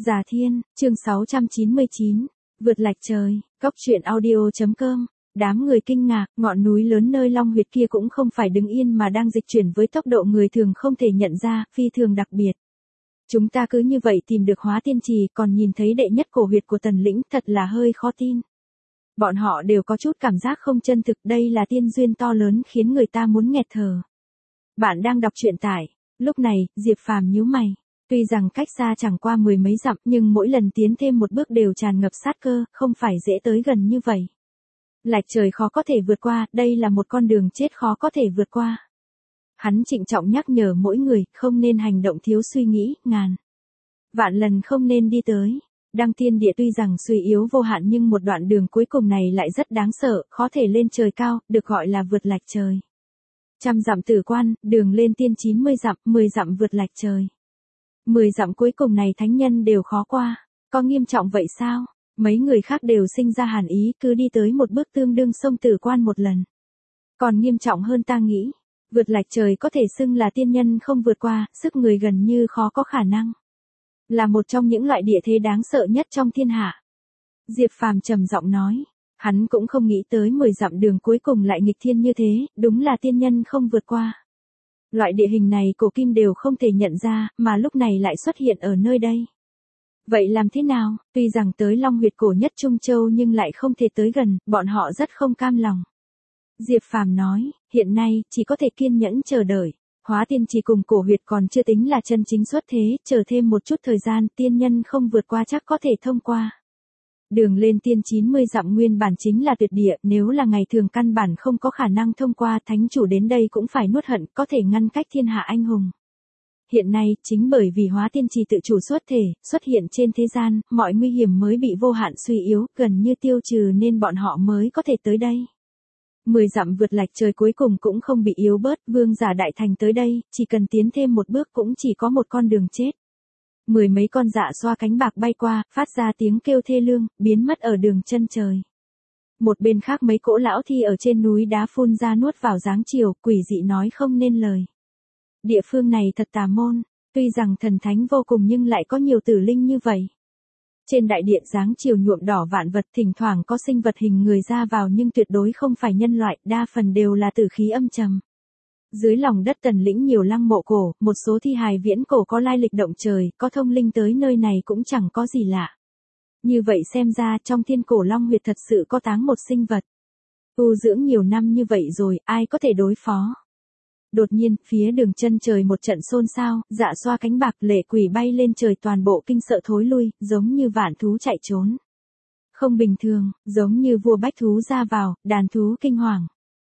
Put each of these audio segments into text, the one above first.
Già Thiên, chương 699, vượt lạch trời, góc truyện audio.com. Đám người kinh ngạc, ngọn núi lớn nơi Long Huyệt kia cũng không phải đứng yên mà đang dịch chuyển với tốc độ người thường không thể nhận ra, phi thường đặc biệt. Chúng ta cứ như vậy tìm được Hóa Tiên Trì, còn nhìn thấy đệ nhất cổ huyệt của Tần Lĩnh, thật là hơi khó tin. Bọn họ đều có chút cảm giác không chân thực, đây là tiên duyên to lớn khiến người ta muốn nghẹt thở. Bạn đang đọc truyện tại. Lúc này, Diệp Phàm nhíu mày. Tuy rằng cách xa chẳng qua mười mấy dặm, nhưng mỗi lần tiến thêm một bước đều tràn ngập sát cơ, không phải dễ tới gần như vậy. Lạch trời khó có thể vượt qua, đây là một con đường chết khó có thể vượt qua. Hắn trịnh trọng nhắc nhở mỗi người, không nên hành động thiếu suy nghĩ, ngàn vạn lần không nên đi tới. Đăng Tiên Địa tuy rằng suy yếu vô hạn nhưng một đoạn đường cuối cùng này lại rất đáng sợ, khó thể lên trời cao, được gọi là vượt lạch trời. 100 dặm Tử Quan, đường lên tiên 90 dặm, 10 dặm vượt lạch trời. 10 dặm cuối cùng này thánh nhân đều khó qua, có nghiêm trọng vậy sao? Mấy người khác đều sinh ra hàn ý, cứ đi tới một bước tương đương sông Tử Quan một lần. Còn nghiêm trọng hơn ta nghĩ, vượt lạch trời có thể xưng là tiên nhân không vượt qua, sức người gần như khó có khả năng. Là một trong những loại địa thế đáng sợ nhất trong thiên hạ. Diệp Phàm trầm giọng nói, hắn cũng không nghĩ tới 10 dặm đường cuối cùng lại nghịch thiên như thế, đúng là tiên nhân không vượt qua. Loại địa hình này cổ kim đều không thể nhận ra, mà lúc này lại xuất hiện ở nơi đây. Vậy làm thế nào? Tuy rằng tới Long Huyệt cổ nhất Trung Châu nhưng lại không thể tới gần, bọn họ rất không cam lòng. Diệp Phàm nói, hiện nay, chỉ có thể kiên nhẫn chờ đợi. Hóa Tiên Trì cùng cổ huyệt còn chưa tính là chân chính xuất thế, chờ thêm một chút thời gian, tiên nhân không vượt qua chắc có thể thông qua. Đường lên tiên 90 dặm nguyên bản chính là tuyệt địa, nếu là ngày thường căn bản không có khả năng thông qua, thánh chủ đến đây cũng phải nuốt hận, có thể ngăn cách thiên hạ anh hùng. Hiện nay, chính bởi vì Hóa Tiên Trì tự chủ xuất thể, xuất hiện trên thế gian, mọi nguy hiểm mới bị vô hạn suy yếu, gần như tiêu trừ nên bọn họ mới có thể tới đây. 10 dặm vượt lạch trời cuối cùng cũng không bị yếu bớt, vương giả đại thành tới đây, chỉ cần tiến thêm một bước cũng chỉ có một con đường chết. 10 mấy con dạ xoa cánh bạc bay qua, phát ra tiếng kêu thê lương, biến mất ở đường chân trời. Một bên khác mấy cỗ lão thi ở trên núi đá phun ra nuốt vào dáng chiều, quỷ dị nói không nên lời. Địa phương này thật tà môn, tuy rằng thần thánh vô cùng nhưng lại có nhiều tử linh như vậy. Trên đại điện dáng chiều nhuộm đỏ vạn vật, thỉnh thoảng có sinh vật hình người ra vào nhưng tuyệt đối không phải nhân loại, đa phần đều là tử khí âm trầm. Dưới lòng đất Tần Lĩnh nhiều lăng mộ cổ, một số thi hài viễn cổ có lai lịch động trời, có thông linh tới nơi này cũng chẳng có gì lạ. Như vậy xem ra trong thiên cổ Long Huyệt thật sự có táng một sinh vật. Tu dưỡng nhiều năm như vậy rồi, ai có thể đối phó? Đột nhiên, phía đường chân trời một trận xôn xao, dạ xoa cánh bạc lệ quỷ bay lên trời toàn bộ kinh sợ thối lui, giống như vạn thú chạy trốn. Không bình thường, giống như vua bách thú ra vào, đàn thú kinh hoàng.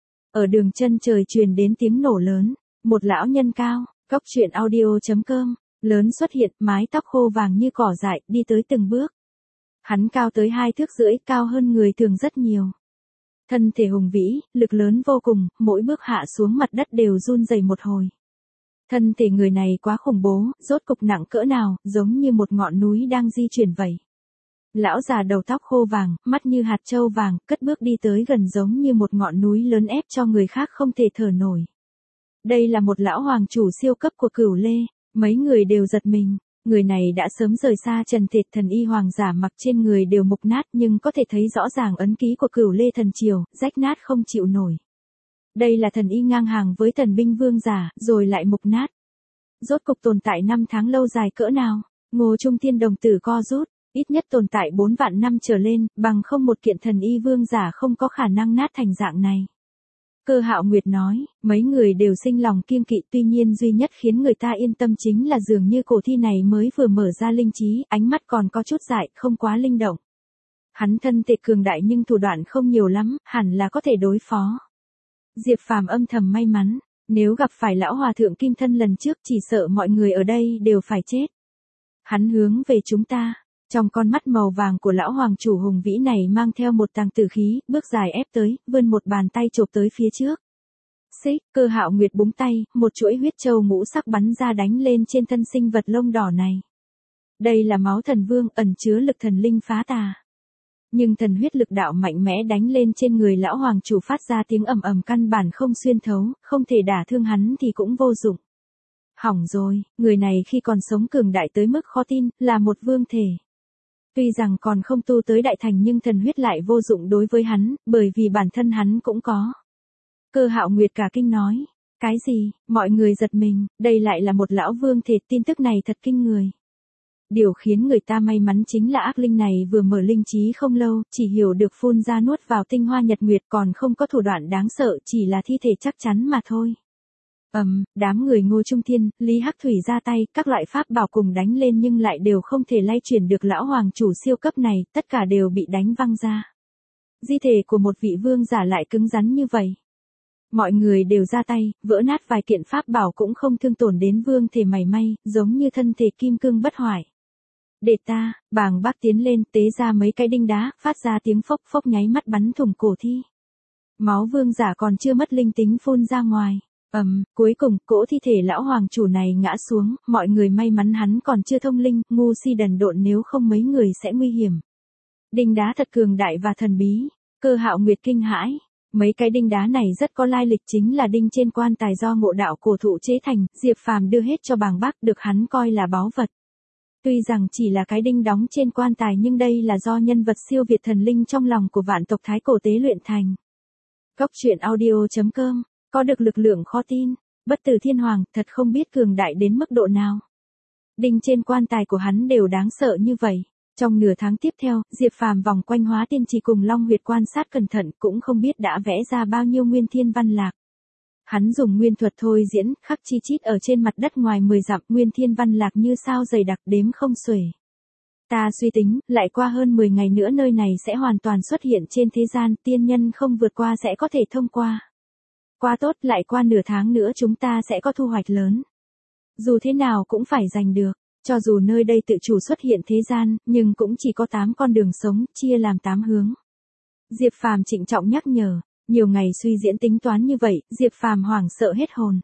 Ở đường chân trời truyền đến tiếng nổ lớn, một lão nhân cao, góc truyện audio.com, lớn xuất hiện, mái tóc khô vàng như cỏ dại, đi tới từng bước. Hắn cao tới 2 thước rưỡi, cao hơn người thường rất nhiều. Thân thể hùng vĩ, lực lớn vô cùng, mỗi bước hạ xuống mặt đất đều run rẩy một hồi. Thân thể người này quá khủng bố, rốt cục nặng cỡ nào, giống như một ngọn núi đang di chuyển vậy. Lão già đầu tóc khô vàng, mắt như hạt châu vàng, cất bước đi tới gần giống như một ngọn núi lớn ép cho người khác không thể thở nổi. Đây là một lão hoàng chủ siêu cấp của Cửu Lê, mấy người đều giật mình. Người này đã sớm rời xa trần thịt, thần y hoàng giả mặc trên người đều mục nát nhưng có thể thấy rõ ràng ấn ký của Cửu Lê thần triều, rách nát không chịu nổi. Đây là thần y ngang hàng với thần binh vương giả, rồi lại mục nát. Rốt cục tồn tại 5 tháng lâu dài cỡ nào? Ngô Trung Thiên đồng tử co rút, ít nhất tồn tại 4 vạn năm trở lên, bằng không một kiện thần y vương giả không có khả năng nát thành dạng này. Cơ Hạo Nguyệt nói, mấy người đều sinh lòng kiêng kỵ, tuy nhiên duy nhất khiến người ta yên tâm chính là dường như cổ thi này mới vừa mở ra linh trí, ánh mắt còn có chút dại, không quá linh động. Hắn thân thể cường đại nhưng thủ đoạn không nhiều lắm, hẳn là có thể đối phó. Diệp Phàm âm thầm may mắn, nếu gặp phải lão hòa thượng kim thân lần trước chỉ sợ mọi người ở đây đều phải chết. Hắn hướng về chúng ta. Trong con mắt màu vàng của lão hoàng chủ hùng vĩ này mang theo một tàng tử khí, bước dài ép tới, vươn một bàn tay chộp tới phía trước. Xích, Cơ Hạo Nguyệt búng tay, một chuỗi huyết châu ngũ sắc bắn ra đánh lên trên thân sinh vật lông đỏ này. Đây là máu thần vương, ẩn chứa lực thần linh phá tà. Nhưng thần huyết lực đạo mạnh mẽ đánh lên trên người lão hoàng chủ phát ra tiếng ầm ầm căn bản không xuyên thấu, không thể đả thương hắn thì cũng vô dụng. Hỏng rồi, người này khi còn sống cường đại tới mức khó tin, là một vương thể. Tuy rằng còn không tu tới đại thành nhưng thần huyết lại vô dụng đối với hắn, bởi vì bản thân hắn cũng có. Cơ Hạo Nguyệt cả kinh nói. Cái gì, mọi người giật mình, đây lại là một lão vương thể, tin tức này thật kinh người. Điều khiến người ta may mắn chính là ác linh này vừa mở linh trí không lâu, chỉ hiểu được phun ra nuốt vào tinh hoa nhật nguyệt còn không có thủ đoạn đáng sợ, chỉ là thi thể chắc chắn mà thôi. Đám người Ngô Trung Thiên, Lý Hắc Thủy ra tay, các loại pháp bảo cùng đánh lên nhưng lại đều không thể lay chuyển được lão hoàng chủ siêu cấp này, tất cả đều bị đánh văng ra. Di thể của một vị vương giả lại cứng rắn như vậy. Mọi người đều ra tay, vỡ nát vài kiện pháp bảo cũng không thương tổn đến vương thể mảy may, giống như thân thể kim cương bất hoại. Để ta, Bàng Bác tiến lên tế ra mấy cái đinh đá, phát ra tiếng phốc phốc nháy mắt bắn thủng cổ thi. Máu vương giả còn chưa mất linh tính phun ra ngoài. Cuối cùng, cỗ thi thể lão hoàng chủ này ngã xuống, mọi người may mắn hắn còn chưa thông linh, ngu si đần độn nếu không mấy người sẽ nguy hiểm. Đinh đá thật cường đại và thần bí, Cơ Hạo Nguyệt kinh hãi. Mấy cái đinh đá này rất có lai lịch, chính là đinh trên quan tài do ngộ đạo cổ thụ chế thành, Diệp Phàm đưa hết cho Bàng Bác, được hắn coi là báu vật. Tuy rằng chỉ là cái đinh đóng trên quan tài nhưng đây là do nhân vật siêu việt thần linh trong lòng của vạn tộc Thái Cổ tế luyện thành. Cốc truyện audio.com, có được lực lượng khó tin, bất tử thiên hoàng, thật không biết cường đại đến mức độ nào. Đinh trên quan tài của hắn đều đáng sợ như vậy. Trong nửa tháng tiếp theo, Diệp Phàm vòng quanh Hóa Tiên Trì cùng Long Huyệt quan sát cẩn thận, cũng không biết đã vẽ ra bao nhiêu nguyên thiên văn lạc. Hắn dùng nguyên thuật thôi diễn, khắc chi chít ở trên mặt đất ngoài 10 dặm, nguyên thiên văn lạc như sao dày đặc đếm không xuể. Ta suy tính, lại qua hơn 10 ngày nữa nơi này sẽ hoàn toàn xuất hiện trên thế gian, tiên nhân không vượt qua sẽ có thể thông qua. Qua tốt, lại qua nửa tháng nữa chúng ta sẽ có thu hoạch lớn. Dù thế nào cũng phải giành được. Cho dù nơi đây tự chủ xuất hiện thế gian, nhưng cũng chỉ có 8 con đường sống, chia làm 8 hướng. Diệp Phàm trịnh trọng nhắc nhở, nhiều ngày suy diễn tính toán như vậy, Diệp Phàm hoảng sợ hết hồn.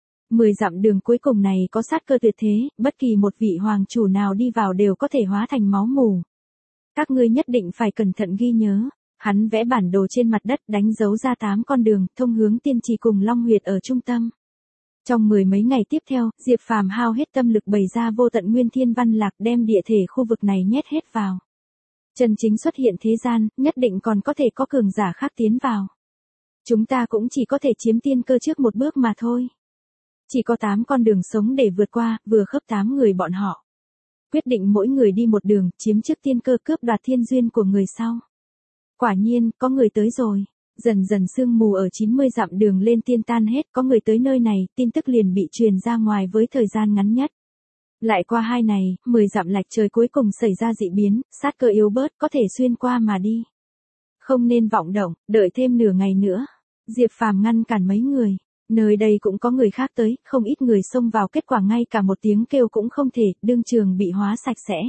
10 dặm đường cuối cùng này có sát cơ tuyệt thế, bất kỳ một vị hoàng chủ nào đi vào đều có thể hóa thành máu mù. Các ngươi nhất định phải cẩn thận ghi nhớ. Hắn vẽ bản đồ trên mặt đất, đánh dấu ra 8 con đường, thông hướng Tiên Trì cùng Long Huyệt ở trung tâm. Trong 10 mấy ngày tiếp theo, Diệp Phàm hao hết tâm lực bày ra vô tận nguyên thiên văn lạc, đem địa thể khu vực này nhét hết vào. Chân chính xuất hiện thế gian, nhất định còn có thể có cường giả khác tiến vào. Chúng ta cũng chỉ có thể chiếm tiên cơ trước một bước mà thôi. Chỉ có 8 con đường sống để vượt qua, vừa khớp 8 người bọn họ. Quyết định mỗi người đi một đường, chiếm trước tiên cơ, cướp đoạt thiên duyên của người sau. Quả nhiên, có người tới rồi. Dần dần sương mù ở 90 dặm đường lên tiên tan hết, có người tới nơi này, tin tức liền bị truyền ra ngoài với thời gian ngắn nhất. Lại qua 2 ngày, 10 dặm lạch trời cuối cùng xảy ra dị biến, sát cơ yếu bớt, có thể xuyên qua mà đi. Không nên vọng động, đợi thêm nửa ngày nữa. Diệp Phàm ngăn cản mấy người. Nơi đây cũng có người khác tới, không ít người xông vào, kết quả ngay cả một tiếng kêu cũng không thể, đương trường bị hóa sạch sẽ.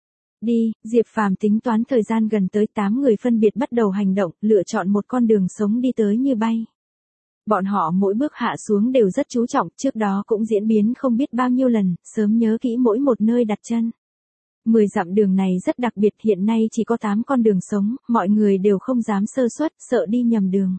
Đi, Diệp Phàm tính toán thời gian, gần tới 8 người phân biệt bắt đầu hành động, lựa chọn một con đường sống đi tới như bay. Bọn họ mỗi bước hạ xuống đều rất chú trọng, trước đó cũng diễn biến không biết bao nhiêu lần, sớm nhớ kỹ mỗi một nơi đặt chân. 10 dặm đường này rất đặc biệt, hiện nay chỉ có 8 con đường sống, mọi người đều không dám sơ suất, sợ đi nhầm đường.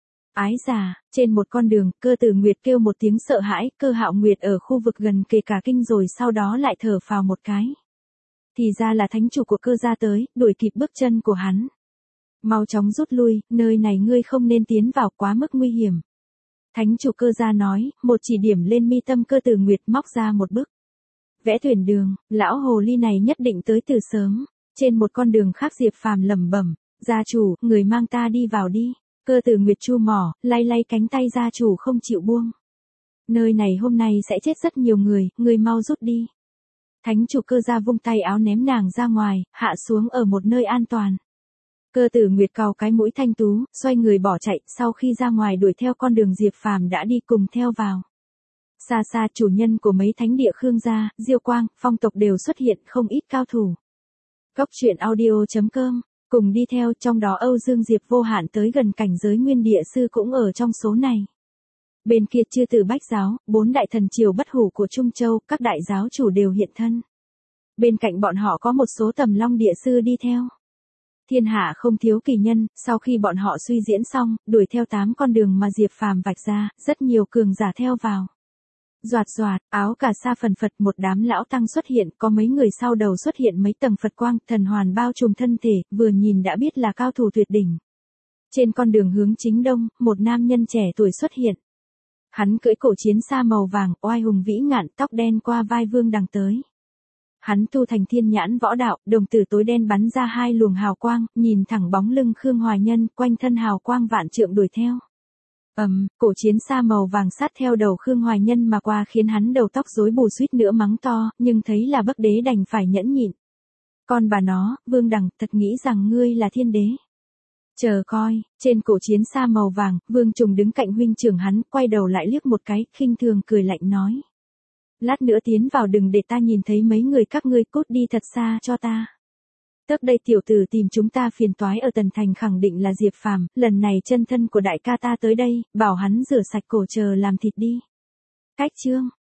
Ái già, trên một con đường, Cơ Tử Nguyệt kêu một tiếng sợ hãi, Cơ Hạo Nguyệt ở khu vực gần kề cả kinh rồi sau đó lại thở phào một cái. Thì ra là thánh chủ của Cơ gia tới, đuổi kịp bước chân của hắn. Mau chóng rút lui, nơi này ngươi không nên tiến vào, quá mức nguy hiểm. Thánh chủ Cơ gia nói, một chỉ điểm lên mi tâm Cơ Tử Nguyệt, móc ra một bức vẽ thuyền đường, lão hồ ly này nhất định tới từ sớm. Trên một con đường khác Diệp Phàm lẩm bẩm, gia chủ, người mang ta đi vào đi. Cơ Tử Nguyệt chu mỏ, lay lay cánh tay gia chủ không chịu buông. Nơi này hôm nay sẽ chết rất nhiều người mau rút đi. Thánh chủ Cơ gia vung tay áo ném nàng ra ngoài, hạ xuống ở một nơi an toàn. Cơ Tử Nguyệt cau cái mũi thanh tú, xoay người bỏ chạy, sau khi ra ngoài đuổi theo con đường Diệp Phàm đã đi cùng theo vào. Xa xa chủ nhân của mấy thánh địa Khương gia, Diêu Quang, Phong tộc đều xuất hiện, không ít cao thủ. Cốc truyện audio.com, cùng đi theo, trong đó Âu Dương Diệp vô hạn tới gần cảnh giới nguyên địa sư cũng ở trong số này. Bên kia Chư Tử Bách giáo, 4 đại thần triều bất hủ của Trung Châu, các đại giáo chủ đều hiện thân. Bên cạnh bọn họ có một số tầm long địa sư đi theo. Thiên hạ không thiếu kỳ nhân, sau khi bọn họ suy diễn xong, đuổi theo 8 con đường mà Diệp Phàm vạch ra, rất nhiều cường giả theo vào. Doạt doạt, áo cà sa phần phật, một đám lão tăng xuất hiện, có mấy người sau đầu xuất hiện mấy tầng Phật quang, thần hoàn bao trùm thân thể, vừa nhìn đã biết là cao thủ tuyệt đỉnh. Trên con đường hướng chính đông, một nam nhân trẻ tuổi xuất hiện. Hắn cưỡi cổ chiến xa màu vàng, oai hùng vĩ ngạn, tóc đen qua vai Vương Đằng tới. Hắn tu thành thiên nhãn võ đạo, đồng tử tối đen bắn ra hai luồng hào quang, nhìn thẳng bóng lưng Khương Hoài Nhân, quanh thân hào quang vạn trượng đuổi theo. Cổ chiến xa màu vàng sát theo đầu Khương Hoài Nhân mà qua khiến hắn đầu tóc rối bù suýt nữa mắng to, nhưng thấy là Bắc Đế đành phải nhẫn nhịn. Con bà nó, Vương Đằng, thật nghĩ rằng ngươi là thiên đế. Chờ coi, trên cổ chiến xa màu vàng, Vương Trùng đứng cạnh huynh trưởng hắn, quay đầu lại liếc một cái, khinh thường cười lạnh nói. Lát nữa tiến vào đừng để ta nhìn thấy mấy người các ngươi, cút đi thật xa cho ta. Tấp đây tiểu tử tìm chúng ta phiền toái ở Tần Thành khẳng định là Diệp Phàm, lần này chân thân của đại ca ta tới đây, bảo hắn rửa sạch cổ chờ làm thịt đi. Cách chương.